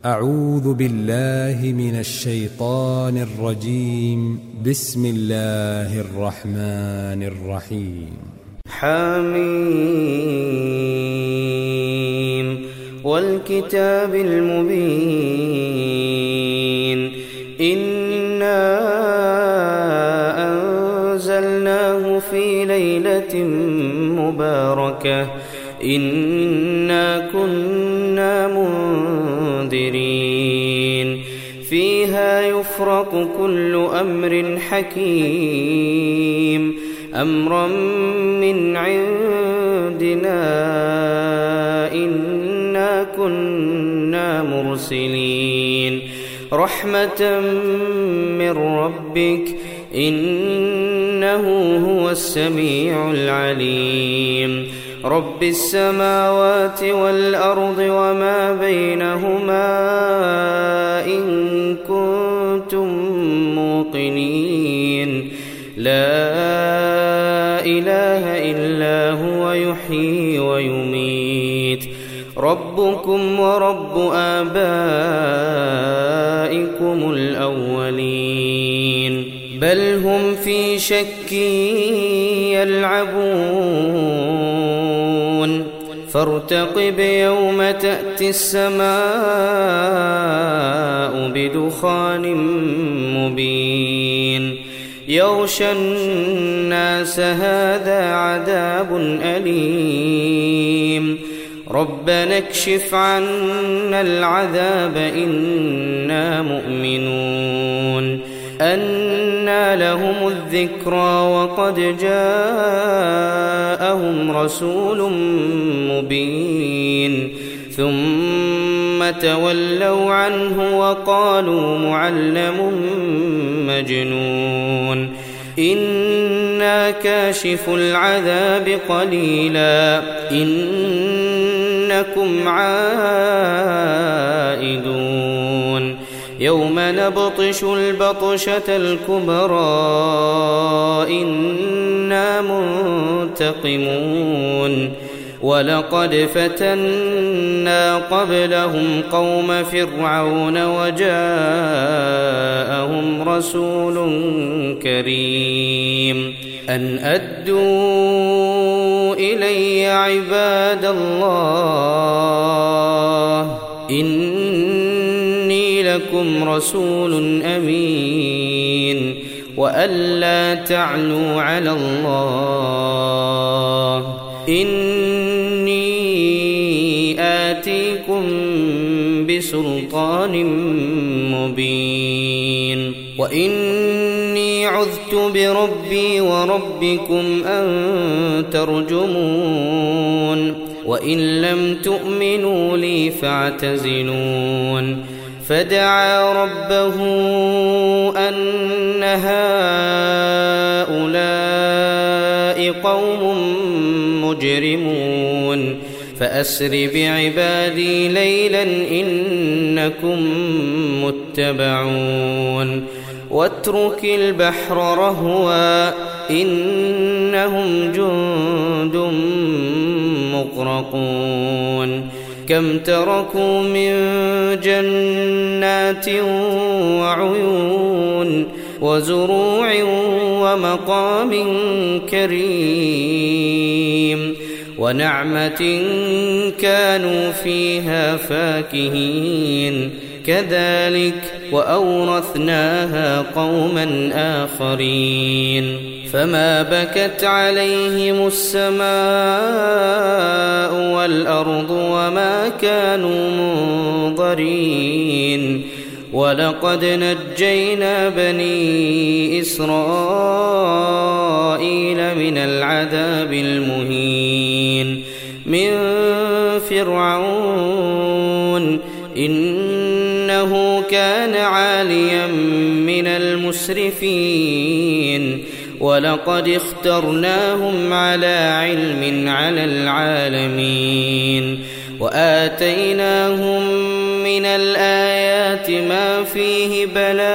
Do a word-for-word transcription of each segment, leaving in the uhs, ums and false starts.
أعوذ بالله من الشيطان الرجيم. بسم الله الرحمن الرحيم. حميم والكتاب المبين. إنا أنزلناه في ليلة مباركة إنا كنا منذرين فيها يفرق كل أمر حكيم أمرا من عندنا إنا كنا مرسلين رحمة من ربك إنه هو السميع العليم رب السماوات والأرض وما بينهما إن كنتم موقنين لا إله إلا هو يحيي ويميت ربكم ورب آبائكم الأولين بل هم في شك يلعبون فارتقب يوم تأتي السماء بدخان مبين يغشى الناس هذا عذاب أليم ربنا اكشف عنا العذاب إنا مؤمنون أنى لهم الذكرى وقد جاءهم رسول مبين ثم تولوا عنه وقالوا معلم مجنون إنا كاشف العذاب قليلا إنكم عائدون يوم نبطش البطشة الكبرى إنا منتقمون ولقد فتنا قبلهم قوم فرعون وجاءهم رسول كريم أن أدوا إلي عباد الله إني لكم رسول أمين وألا تعلوا على الله إني آتيكم بسلطان مبين وإني عذت بربي وربكم أن ترجمون وإن لم تؤمنوا لي فاعتزلون فدعا ربه أن هؤلاء قوم مجرمون فأسر بعبادي ليلا إنكم متبعون واترك البحر رهوا إنهم جند مغرقون كم تركوا من جنات وعيون وزروع ومقام كريم ونعمة كانوا فيها فاكهين كذلك وأورثناها قوما آخرين فما بكت عليهم السماء والأرض وما كانوا منظرين ولقد نجينا بني إسرائيل من العذاب المهين من فرعون إنه كان عاليا من المسرفين ولقد اخترناهم على علم على العالمين وآتيناهم من الآيات ما فيه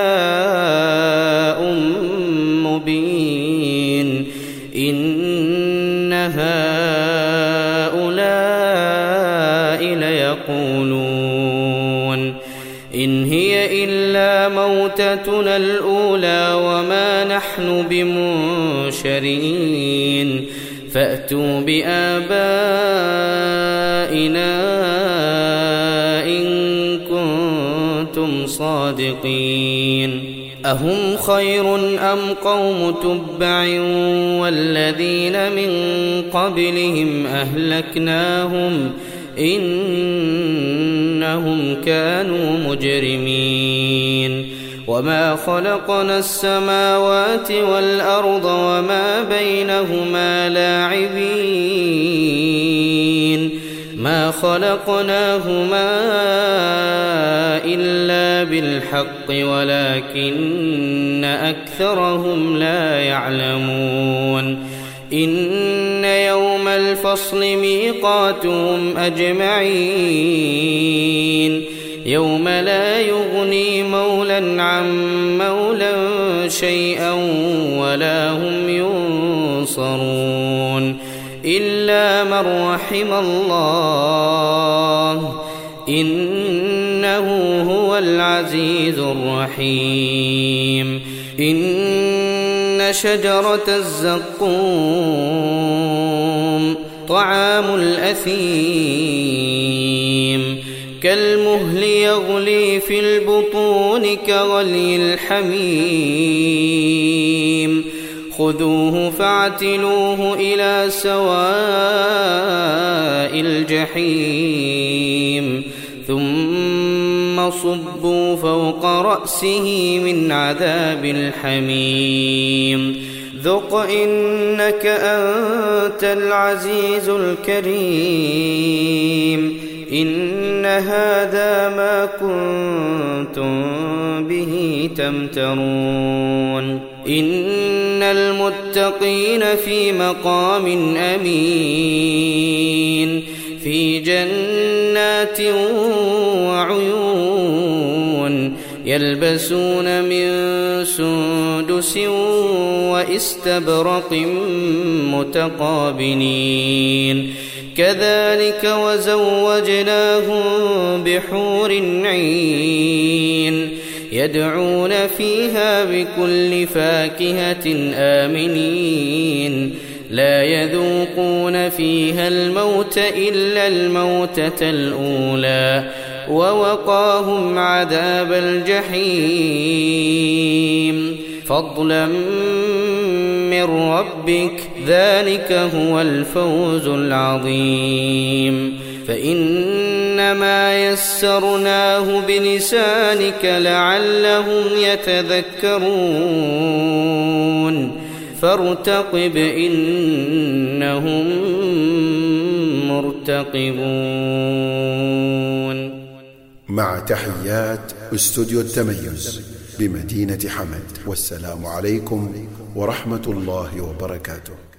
بلاء مبين إن هؤلاء ليقولون إن هي إلا موتتنا الأولى وما نحن بمنشرين فأتوا بآبائنا إن كنتم صادقين أهم خير أم قوم تبع والذين من قبلهم أهلكناهم إنهم كانوا مجرمين وما خلقنا السماوات والأرض وما بينهما لاعبين ما خلقناهما إلا بالحق ولكن أكثرهم لا يعلمون إن يوم الفصل ميقاتهم أجمعين يوم لا يغني مولى عن مولى شيئا ولا هم ينصرون إلا من رحم الله إنه هو العزيز الرحيم إن شجرة الزقوم طعام الأثيم كالمهل يغلي في البطون كغلي الحميم خذوه فاعتلوه إلى سواء الجحيم ثم صبوا فوق رأسه من عذاب الحميم ذق إنك أنت العزيز الكريم إن هذا ما كنتم به تمترون إن المتقين في مقام أمين في جنات وعيون يلبسون من سندس واستبرق متقابلين كذلك وزوجناهم بحور عين يدعون فيها بكل فاكهة آمنين لا يذوقون فيها الموت إلا الموتة الأولى ووقاهم عذاب الجحيم فضلا من ربك ذلك هو الفوز العظيم فإنما يسرناه بلسانك لعلهم يتذكرون فارتقب إنهم مرتقبون. مع تحيات استوديو التميز بمدينة حمد، والسلام عليكم ورحمة الله وبركاته.